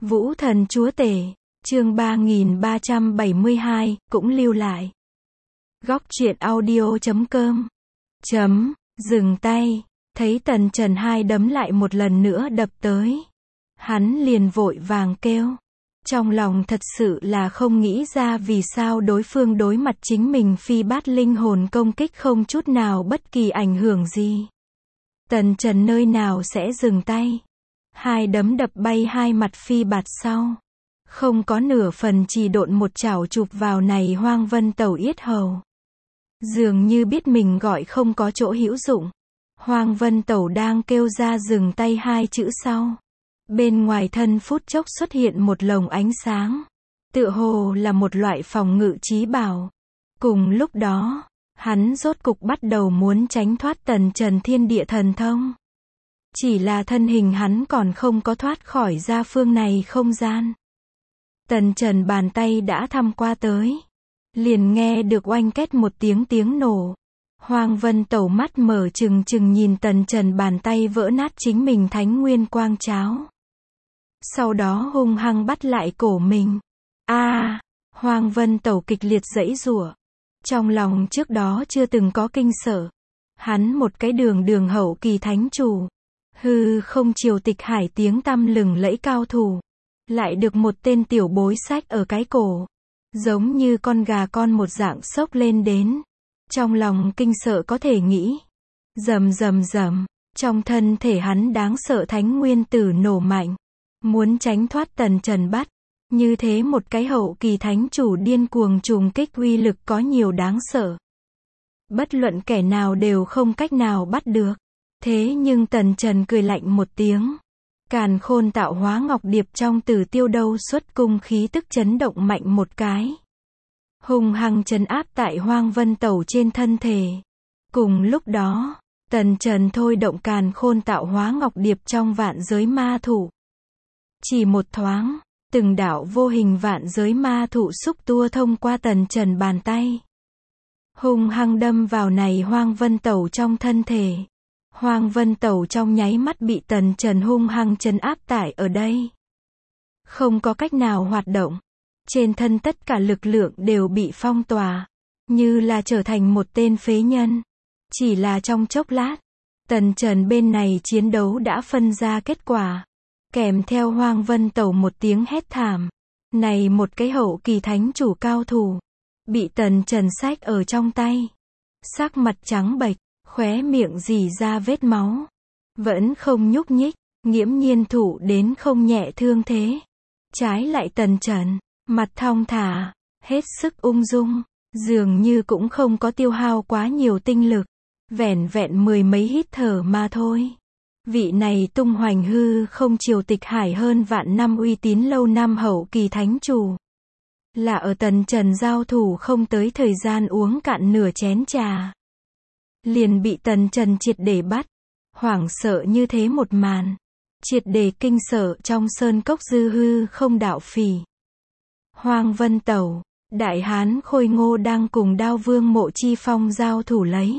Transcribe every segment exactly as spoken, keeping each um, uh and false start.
Vũ Thần Chúa Tể, chương ba nghìn ba trăm bảy mươi hai, cũng lưu lại. Góc truyện audio chấm com. Chấm, dừng tay, thấy Tần Trần hai đấm lại một lần nữa đập tới. Hắn liền vội vàng kêu. Trong lòng thật sự là không nghĩ ra vì sao đối phương đối mặt chính mình phi bát linh hồn công kích không chút nào bất kỳ ảnh hưởng gì. Tần Trần nơi nào sẽ dừng tay. Hai đấm đập bay hai mặt phi bạt sau. Không có nửa phần trì độn một chảo chụp vào này Hoang Vân Tẩu yết hầu. Dường như biết mình gọi không có chỗ hữu dụng. Hoang Vân Tẩu đang kêu ra dừng tay hai chữ sau. Bên ngoài thân phút chốc xuất hiện một lồng ánh sáng. Tựa hồ là một loại phòng ngự trí bảo. Cùng lúc đó, hắn rốt cục bắt đầu muốn tránh thoát Tần Trần thiên địa thần thông. Chỉ là thân hình hắn còn không có thoát khỏi ra phương này không gian. Tần Trần bàn tay đã thăm qua tới. Liền nghe được oanh két một tiếng tiếng nổ. Hoang Vân Tẩu mắt mở trừng trừng nhìn Tần Trần bàn tay vỡ nát chính mình thánh nguyên quang cháo. Sau đó hung hăng bắt lại cổ mình. A, à, Hoang Vân Tẩu kịch liệt giãy giụa. Trong lòng trước đó chưa từng có kinh sợ. Hắn một cái đường đường hậu kỳ thánh chủ. Hư không triều tịch hải tiếng tăm lừng lẫy cao thủ. Lại được một tên tiểu bối sách ở cái cổ. Giống như con gà con một dạng sốc lên đến. Trong lòng kinh sợ có thể nghĩ. Rầm rầm rầm. Trong thân thể hắn đáng sợ thánh nguyên tử nổ mạnh. Muốn tránh thoát Tần Trần bắt. Như thế một cái hậu kỳ thánh chủ điên cuồng trùng kích uy lực có nhiều đáng sợ. Bất luận kẻ nào đều không cách nào bắt được. Thế nhưng Tần Trần cười lạnh một tiếng. Càn Khôn Tạo Hóa Ngọc Điệp trong Tử Tiêu Đâu xuất cung khí tức chấn động mạnh một cái. Hung hăng trấn áp tại Hoang Vân Tẩu trên thân thể. Cùng lúc đó, Tần Trần thôi động Càn Khôn Tạo Hóa Ngọc Điệp trong vạn giới ma thủ. Chỉ một thoáng, từng đạo vô hình vạn giới ma thủ xúc tua thông qua Tần Trần bàn tay. Hung hăng đâm vào này Hoang Vân Tẩu trong thân thể. Hoang Vân Tẩu trong nháy mắt bị Tần Trần hung hăng trấn áp tải ở đây. Không có cách nào hoạt động. Trên thân tất cả lực lượng đều bị phong tỏa. Như là trở thành một tên phế nhân. Chỉ là trong chốc lát. Tần Trần bên này chiến đấu đã phân ra kết quả. Kèm theo Hoang Vân Tẩu một tiếng hét thảm. Này một cái hậu kỳ thánh chủ cao thủ. Bị Tần Trần xách ở trong tay. Sắc mặt trắng bệch. Khóe miệng rỉ ra vết máu. Vẫn không nhúc nhích. Nghiễm nhiên thụ đến không nhẹ thương thế. Trái lại Tần Trần. Mặt thong thả. Hết sức ung dung. Dường như cũng không có tiêu hao quá nhiều tinh lực. Vẻn vẹn mười mấy hít thở mà thôi. Vị này tung hoành hư không triều tịch hải hơn vạn năm uy tín lâu năm hậu kỳ thánh chủ. Là ở Tần Trần giao thủ không tới thời gian uống cạn nửa chén trà. Liền bị Tần Trần triệt để bắt. Hoảng sợ như thế một màn. Triệt để kinh sợ trong sơn cốc dư hư không đạo phỉ. Hoang Vân Tẩu, Đại Hán Khôi Ngô đang cùng Đao Vương Mộ Chi Phong giao thủ lấy.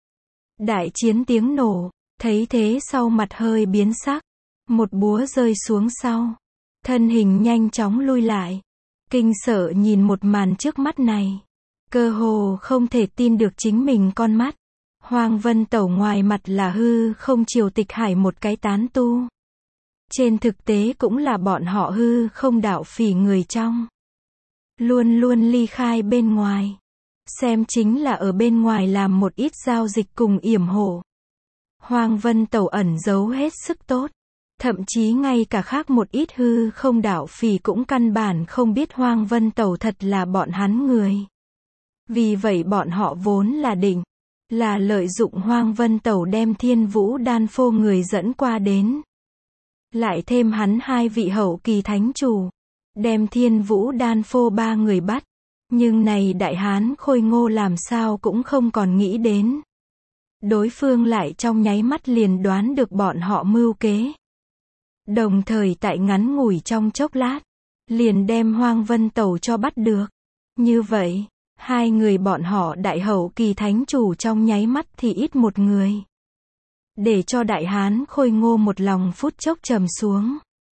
Đại chiến tiếng nổ, thấy thế sau mặt hơi biến sắc. Một búa rơi xuống sau. Thân hình nhanh chóng lui lại. Kinh sợ nhìn một màn trước mắt này. Cơ hồ không thể tin được chính mình con mắt. Hoang Vân Tẩu ngoài mặt là hư không triều tịch hải một cái tán tu. Trên thực tế cũng là bọn họ hư không đạo phỉ người trong. Luôn luôn ly khai bên ngoài. Xem chính là ở bên ngoài làm một ít giao dịch cùng yểm hộ. Hoang Vân Tẩu ẩn giấu hết sức tốt. Thậm chí ngay cả khác một ít hư không đạo phỉ cũng căn bản không biết Hoang Vân Tẩu thật là bọn hắn người. Vì vậy bọn họ vốn là định. Là lợi dụng Hoang Vân Tẩu đem Thiên Vũ Đan Phô người dẫn qua đến. Lại thêm hắn hai vị hậu kỳ thánh chủ. Đem Thiên Vũ Đan Phô ba người bắt. Nhưng này Đại Hán Khôi Ngô làm sao cũng không còn nghĩ đến. Đối phương lại trong nháy mắt liền đoán được bọn họ mưu kế. Đồng thời tại ngắn ngủi trong chốc lát. Liền đem Hoang Vân Tẩu cho bắt được. Như vậy. Hai người bọn họ đại hậu kỳ thánh chủ trong nháy mắt thì ít một người. Để cho Đại Hán Khôi Ngô một lòng phút chốc trầm xuống.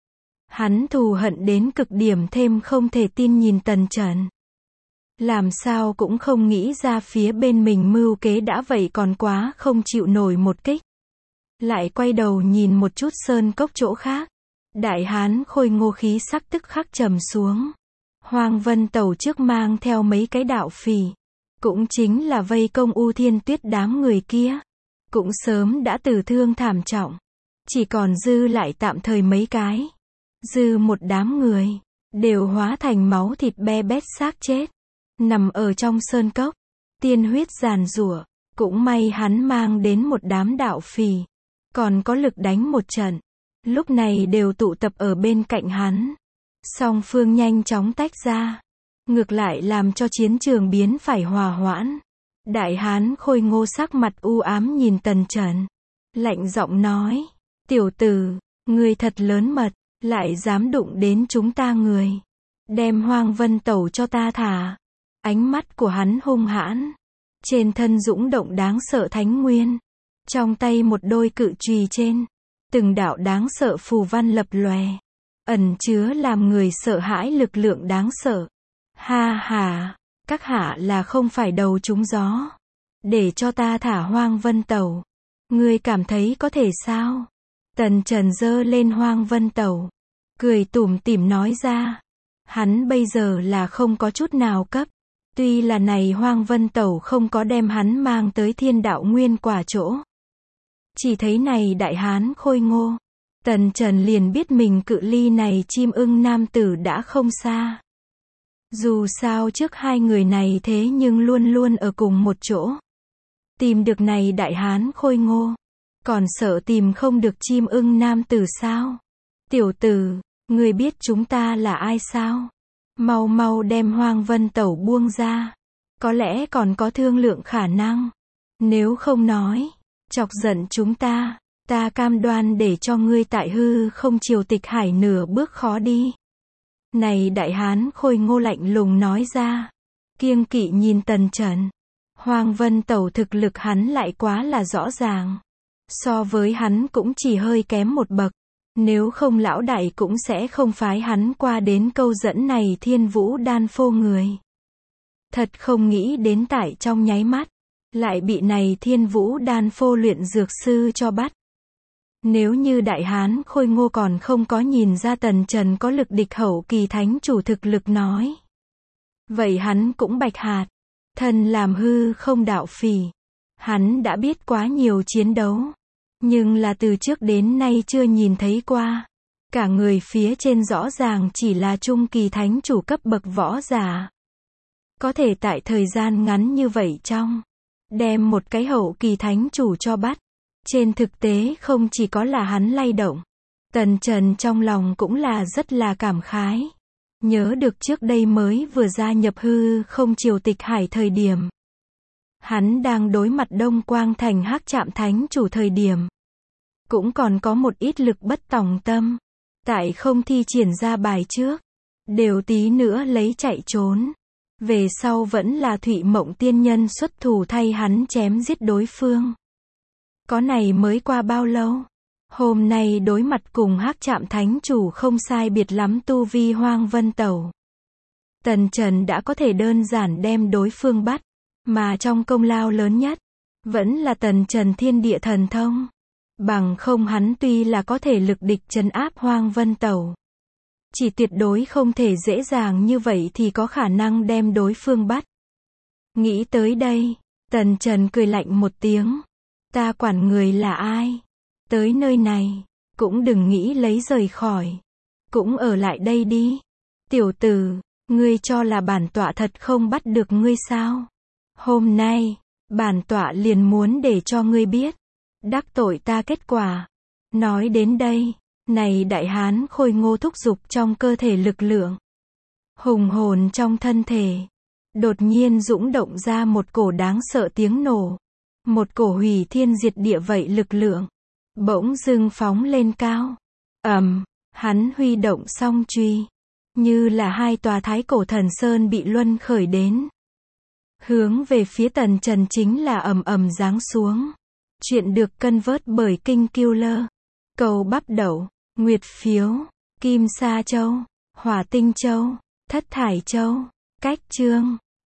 Hắn thù hận đến cực điểm, thêm không thể tin nhìn Tần Trần. Làm sao cũng không nghĩ ra phía bên mình mưu kế đã vậy còn quá không chịu nổi một kích. Lại quay đầu nhìn một chút sơn cốc chỗ khác. Đại hán Khôi Ngô khí sắc tức khắc trầm xuống. Hoang Vân Tẩu trước mang theo mấy cái đạo phỉ, cũng chính là vây công U Thiên Tuyết đám người kia, cũng sớm đã tử thương thảm trọng. Chỉ còn dư lại tạm thời mấy cái. Dư một đám người, đều hóa thành máu thịt be bét xác chết. Nằm ở trong sơn cốc, tiên huyết giàn giụa. Cũng may hắn mang đến một đám đạo phỉ, còn có lực đánh một trận. Lúc này đều tụ tập ở bên cạnh hắn. Song phương nhanh chóng tách ra. Ngược lại làm cho chiến trường biến phải hòa hoãn. Đại hán Khôi Ngô sắc mặt u ám nhìn Tần Trần. Lạnh giọng nói. Tiểu tử, ngươi thật lớn mật, lại dám đụng đến chúng ta người. Đem Hoang Vân Tẩu cho ta thả. Ánh mắt của hắn hung hãn. Trên thân dũng động đáng sợ thánh nguyên. Trong tay một đôi cự chùy trên. Từng đạo đáng sợ phù văn lập lòe. Ẩn chứa làm người sợ hãi lực lượng đáng sợ. Ha ha, các hạ là không phải đầu trúng gió. Để cho ta thả Hoang Vân Tẩu. Ngươi cảm thấy có thể sao? Tần Trần giơ lên Hoang Vân Tẩu. Cười tủm tỉm nói ra. Hắn bây giờ là không có chút nào cấp. Tuy là này Hoang Vân Tẩu không có đem hắn mang tới thiên đạo nguyên quả chỗ. Chỉ thấy này đại hán Khôi Ngô. Tần Trần liền biết mình cự ly này chim ưng nam tử đã không xa. Dù sao trước hai người này thế nhưng luôn luôn ở cùng một chỗ. Tìm được này đại hán Khôi Ngô. Còn sợ tìm không được chim ưng nam tử sao? Tiểu tử, ngươi biết chúng ta là ai sao? Mau mau đem Hoang Vân Tẩu buông ra. Có lẽ còn có thương lượng khả năng. Nếu không nói, chọc giận chúng ta, ta cam đoan để cho ngươi tại hư không triều tịch hải nửa bước khó đi. Này đại hán Khôi Ngô lạnh lùng nói ra. Kiêng kỵ nhìn Tần Trần. Hoang Vân Tẩu thực lực hắn lại quá là rõ ràng. So với hắn cũng chỉ hơi kém một bậc. Nếu không lão đại cũng sẽ không phái hắn qua đến câu dẫn này Thiên Vũ Đan phô người. Thật không nghĩ đến tại trong nháy mắt. Lại bị này Thiên Vũ Đan phô luyện dược sư cho bắt. Nếu như đại hán Khôi Ngô còn không có nhìn ra Tần Trần có lực địch hậu kỳ thánh chủ thực lực nói. Vậy hắn cũng bạch hạt. Thần làm hư không đạo phỉ. Hắn đã biết quá nhiều chiến đấu. Nhưng là từ trước đến nay chưa nhìn thấy qua. Cả người phía trên rõ ràng chỉ là trung kỳ thánh chủ cấp bậc võ giả. Có thể tại thời gian ngắn như vậy trong. Đem một cái hậu kỳ thánh chủ cho bắt. Trên thực tế không chỉ có là hắn lay động. Tần Trần trong lòng cũng là rất là cảm khái. Nhớ được trước đây mới vừa gia nhập hư không triều tịch hải thời điểm. Hắn đang đối mặt Đông Quang Thành Hắc Trạm Thánh chủ thời điểm. Cũng còn có một ít lực bất tòng tâm. Tại không thi triển ra bài trước. Đều tí nữa lấy chạy trốn. Về sau vẫn là Thụy Mộng tiên nhân xuất thủ thay hắn chém giết đối phương. Có này mới qua bao lâu? Hôm nay đối mặt cùng Hắc Trạm Thánh chủ không sai biệt lắm tu vi Hoang Vân Tẩu. Tần Trần đã có thể đơn giản đem đối phương bắt. Mà trong công lao lớn nhất, vẫn là Tần Trần thiên địa thần thông. Bằng không hắn tuy là có thể lực địch trấn áp Hoang Vân Tẩu. Chỉ tuyệt đối không thể dễ dàng như vậy thì có khả năng đem đối phương bắt. Nghĩ tới đây, Tần Trần cười lạnh một tiếng. Ta quản người là ai? Tới nơi này, cũng đừng nghĩ lấy rời khỏi. Cũng ở lại đây đi. Tiểu tử, ngươi cho là bản tọa thật không bắt được ngươi sao? Hôm nay, bản tọa liền muốn để cho ngươi biết. Đắc tội ta kết quả. Nói đến đây, này đại hán Khôi Ngô thúc giục trong cơ thể lực lượng. Hùng hồn trong thân thể. Đột nhiên dũng động ra một cổ đáng sợ tiếng nổ. Một cổ hủy thiên diệt địa vậy lực lượng. Bỗng dưng phóng lên cao. Ầm, hắn huy động song truy. Như là hai tòa thái cổ thần sơn bị luân khởi đến. Hướng về phía Tần Trần chính là ầm ầm giáng xuống. Chuyện được cân vớt bởi Kinh Killer. Cầu bắp đậu, nguyệt phiếu, Kim Sa Châu, Hỏa Tinh Châu, Thất Thải Châu, Cách Chương.